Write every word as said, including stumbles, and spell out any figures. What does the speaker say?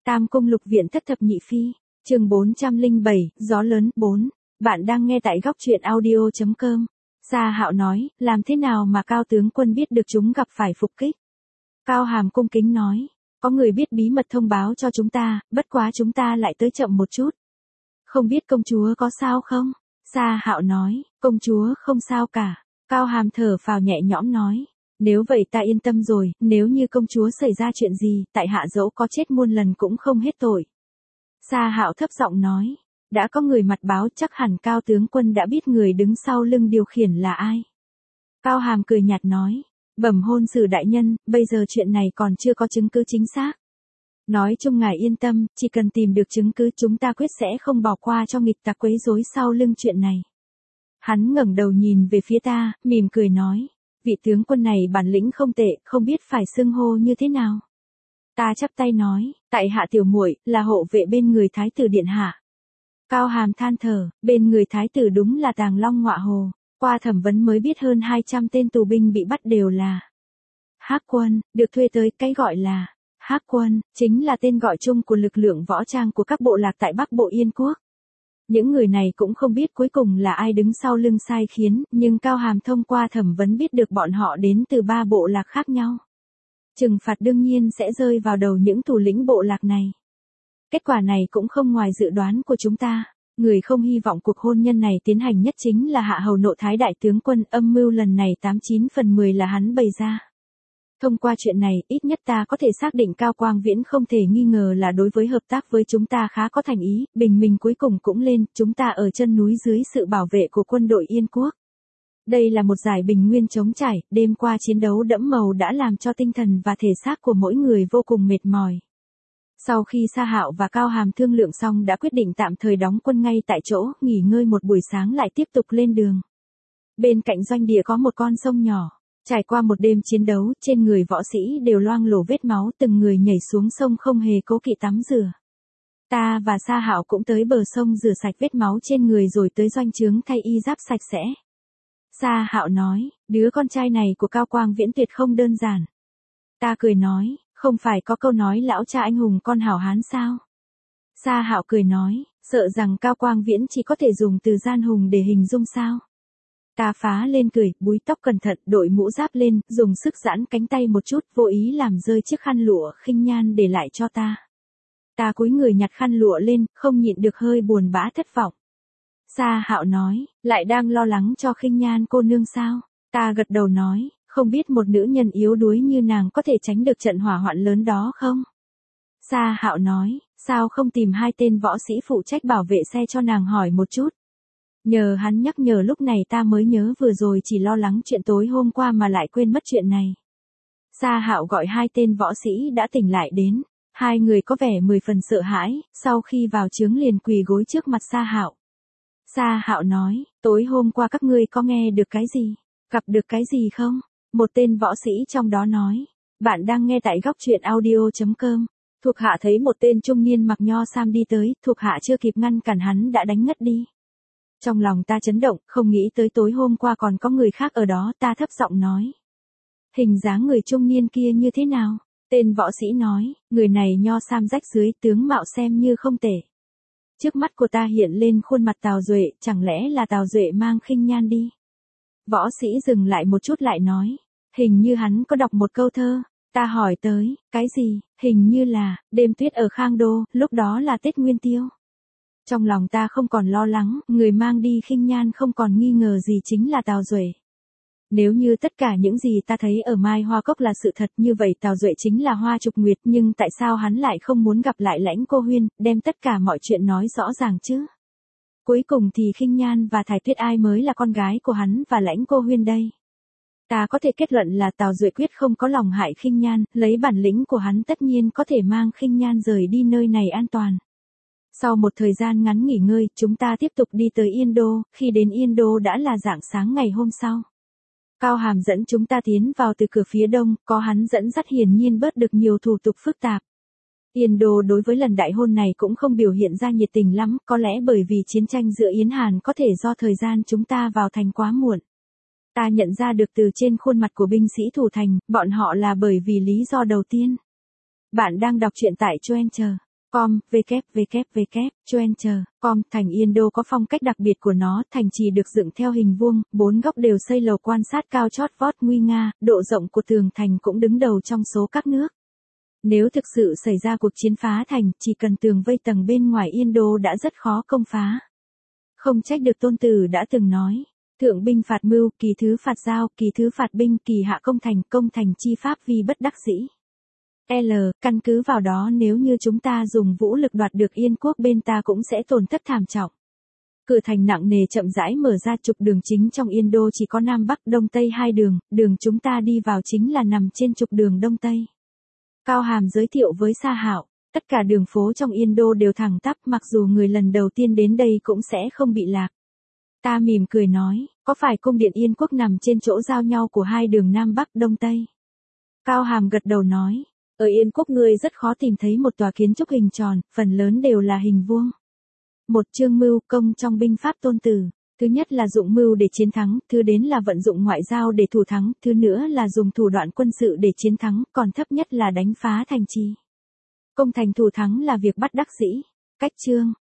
Tam Cung Lục Viện Thất Thập Nhị Phi, chương bốn trăm lẻ bảy, Gió Lớn, bốn. Bạn đang nghe tại góc truyện audio chấm com. Sa Hạo nói, làm thế nào mà Cao tướng quân biết được chúng gặp phải phục kích? Cao Hàm cung kính nói, có người biết bí mật thông báo cho chúng ta, bất quá chúng ta lại tới chậm một chút. Không biết công chúa có sao không? Sa Hạo nói, công chúa không sao cả. Cao Hàm thở phào nhẹ nhõm nói, nếu vậy ta yên tâm rồi, nếu như công chúa xảy ra chuyện gì, tại hạ dẫu có chết muôn lần cũng không hết tội. Sa Hạo thấp giọng nói, đã có người mặt báo chắc hẳn Cao tướng quân đã biết người đứng sau lưng điều khiển là ai. Cao Hàm cười nhạt nói, bẩm hôn sử đại nhân, bây giờ chuyện này còn chưa có chứng cứ chính xác. Nói chung ngài yên tâm, chỉ cần tìm được chứng cứ chúng ta quyết sẽ không bỏ qua cho nghịch tặc quấy rối sau lưng chuyện này. Hắn ngẩng đầu nhìn về phía ta, mỉm cười nói, vị tướng quân này bản lĩnh không tệ, không biết phải xưng hô như thế nào. Ta chắp tay nói, tại hạ tiểu muội là hộ vệ bên người thái tử điện hạ. Cao Hàm than thở, bên người thái tử đúng là Tàng Long Ngọa Hồ, qua thẩm vấn mới biết hơn hai trăm tên tù binh bị bắt đều là Hắc quân, được thuê tới. Cái gọi là Hắc quân chính là tên gọi chung của lực lượng võ trang của các bộ lạc tại Bắc Bộ Yên Quốc. Những người này cũng không biết cuối cùng là ai đứng sau lưng sai khiến, nhưng Cao Hàm thông qua thẩm vấn biết được bọn họ đến từ ba bộ lạc khác nhau. Trừng phạt đương nhiên sẽ rơi vào đầu những thủ lĩnh bộ lạc này. Kết quả này cũng không ngoài dự đoán của chúng ta. Người không hy vọng cuộc hôn nhân này tiến hành nhất chính là Hạ Hầu Nộ Thái đại tướng quân, âm mưu lần này tám chín phần mười là hắn bày ra. Thông qua chuyện này, ít nhất ta có thể xác định Cao Quang Viễn không thể nghi ngờ là đối với hợp tác với chúng ta khá có thành ý, bình minh cuối cùng cũng lên, chúng ta ở chân núi dưới sự bảo vệ của quân đội Yên Quốc. Đây là một giải bình nguyên trống trải, đêm qua chiến đấu đẫm màu đã làm cho tinh thần và thể xác của mỗi người vô cùng mệt mỏi. Sau khi Sa Hạo và Cao Hàm thương lượng xong đã quyết định tạm thời đóng quân ngay tại chỗ, nghỉ ngơi một buổi sáng lại tiếp tục lên đường. Bên cạnh doanh địa có một con sông nhỏ. Trải qua một đêm chiến đấu, trên người võ sĩ đều loang lổ vết máu, từng người nhảy xuống sông không hề cố kỵ tắm rửa. Ta và Sa Hạo cũng tới bờ sông rửa sạch vết máu trên người rồi tới doanh trướng thay y giáp sạch sẽ. Sa Hạo nói, đứa con trai này của Cao Quang Viễn tuyệt không đơn giản. Ta cười nói, không phải có câu nói lão cha anh hùng con hảo hán sao? Sa Hạo cười nói, sợ rằng Cao Quang Viễn chỉ có thể dùng từ gian hùng để hình dung sao? Ta phá lên cười, búi tóc cẩn thận, đội mũ giáp lên, dùng sức giãn cánh tay một chút, vô ý làm rơi chiếc khăn lụa khinh nhan để lại cho ta. Ta cúi người nhặt khăn lụa lên, không nhịn được hơi buồn bã thất vọng. Sa Hạo nói, lại đang lo lắng cho khinh nhan cô nương sao? Ta gật đầu nói, không biết một nữ nhân yếu đuối như nàng có thể tránh được trận hỏa hoạn lớn đó không? Sa Hạo nói, sao không tìm hai tên võ sĩ phụ trách bảo vệ xe cho nàng hỏi một chút? Nhờ hắn nhắc nhở lúc này ta mới nhớ vừa rồi chỉ lo lắng chuyện tối hôm qua mà lại quên mất chuyện này. Sa Hạo gọi hai tên võ sĩ đã tỉnh lại đến, hai người có vẻ mười phần sợ hãi, sau khi vào trướng liền quỳ gối trước mặt Sa Hạo. Sa Hạo nói, tối hôm qua các ngươi có nghe được cái gì, gặp được cái gì không? Một tên võ sĩ trong đó nói, bạn đang nghe tại góc truyện audio chấm com. Thuộc hạ thấy một tên trung niên mặc nho sam đi tới, thuộc hạ chưa kịp ngăn cản hắn đã đánh ngất đi. Trong lòng ta chấn động, không nghĩ tới tối hôm qua còn có người khác ở đó, ta thấp giọng nói. Hình dáng người trung niên kia như thế nào? Tên võ sĩ nói, người này nho sam rách dưới, tướng mạo xem như không tệ. Trước mắt của ta hiện lên khuôn mặt Tào Duệ, chẳng lẽ là Tào Duệ mang khinh nhan đi? Võ sĩ dừng lại một chút lại nói, hình như hắn có đọc một câu thơ. Ta hỏi tới, cái gì? Hình như là, đêm tuyết ở Khang Đô, lúc đó là Tết Nguyên Tiêu. Trong lòng ta không còn lo lắng, người mang đi khinh nhan không còn nghi ngờ gì chính là Tào Duệ. Nếu như tất cả những gì ta thấy ở Mai Hoa Cốc là sự thật như vậy Tào Duệ chính là Hoa Trục Nguyệt, nhưng tại sao hắn lại không muốn gặp lại Lãnh Cô Huyên, đem tất cả mọi chuyện nói rõ ràng chứ? Cuối cùng thì khinh nhan và Thải Tuyết ai mới là con gái của hắn và Lãnh Cô Huyên đây? Ta có thể kết luận là Tào Duệ quyết không có lòng hại khinh nhan, lấy bản lĩnh của hắn tất nhiên có thể mang khinh nhan rời đi nơi này an toàn. Sau một thời gian ngắn nghỉ ngơi, chúng ta tiếp tục đi tới Yên Đô, khi đến Yên Đô đã là rạng sáng ngày hôm sau. Cao Hàm dẫn chúng ta tiến vào từ cửa phía đông, có hắn dẫn dắt hiển nhiên bớt được nhiều thủ tục phức tạp. Yên Đô đối với lần đại hôn này cũng không biểu hiện ra nhiệt tình lắm, có lẽ bởi vì chiến tranh giữa Yến Hàn có thể do thời gian chúng ta vào thành quá muộn. Ta nhận ra được từ trên khuôn mặt của binh sĩ thủ thành, bọn họ là bởi vì lý do đầu tiên. Bạn đang đọc truyện tại Choen chờ. com, www, Choenter, com, thành Yên Đô có phong cách đặc biệt của nó, thành trì được dựng theo hình vuông, bốn góc đều xây lầu quan sát cao chót vót nguy nga, độ rộng của tường thành cũng đứng đầu trong số các nước. Nếu thực sự xảy ra cuộc chiến phá thành, chỉ cần tường vây tầng bên ngoài Yên Đô đã rất khó công phá. Không trách được Tôn Tử đã từng nói, thượng binh phạt mưu, kỳ thứ phạt giao, kỳ thứ phạt binh, kỳ hạ công thành, công thành chi pháp vi bất đắc dĩ. L, căn cứ vào đó nếu như chúng ta dùng vũ lực đoạt được Yên quốc bên ta cũng sẽ tổn thất thảm trọng. Cửa thành nặng nề chậm rãi mở ra, trục đường chính trong Yên Đô chỉ có Nam Bắc Đông Tây hai đường, đường chúng ta đi vào chính là nằm trên trục đường Đông Tây. Cao Hàm giới thiệu với Sa Hạo, tất cả đường phố trong Yên Đô đều thẳng tắp, mặc dù người lần đầu tiên đến đây cũng sẽ không bị lạc. Ta mỉm cười nói, có phải cung điện Yên quốc nằm trên chỗ giao nhau của hai đường Nam Bắc Đông Tây? Cao Hàm gật đầu nói, ở Yên quốc ngươi rất khó tìm thấy một tòa kiến trúc hình tròn, phần lớn đều là hình vuông. Một chương mưu công trong binh pháp Tôn Tử, thứ nhất là dụng mưu để chiến thắng, thứ đến là vận dụng ngoại giao để thủ thắng, thứ nữa là dùng thủ đoạn quân sự để chiến thắng, còn thấp nhất là đánh phá thành trì. Công thành thủ thắng là việc bắt đắc dĩ. Cách chương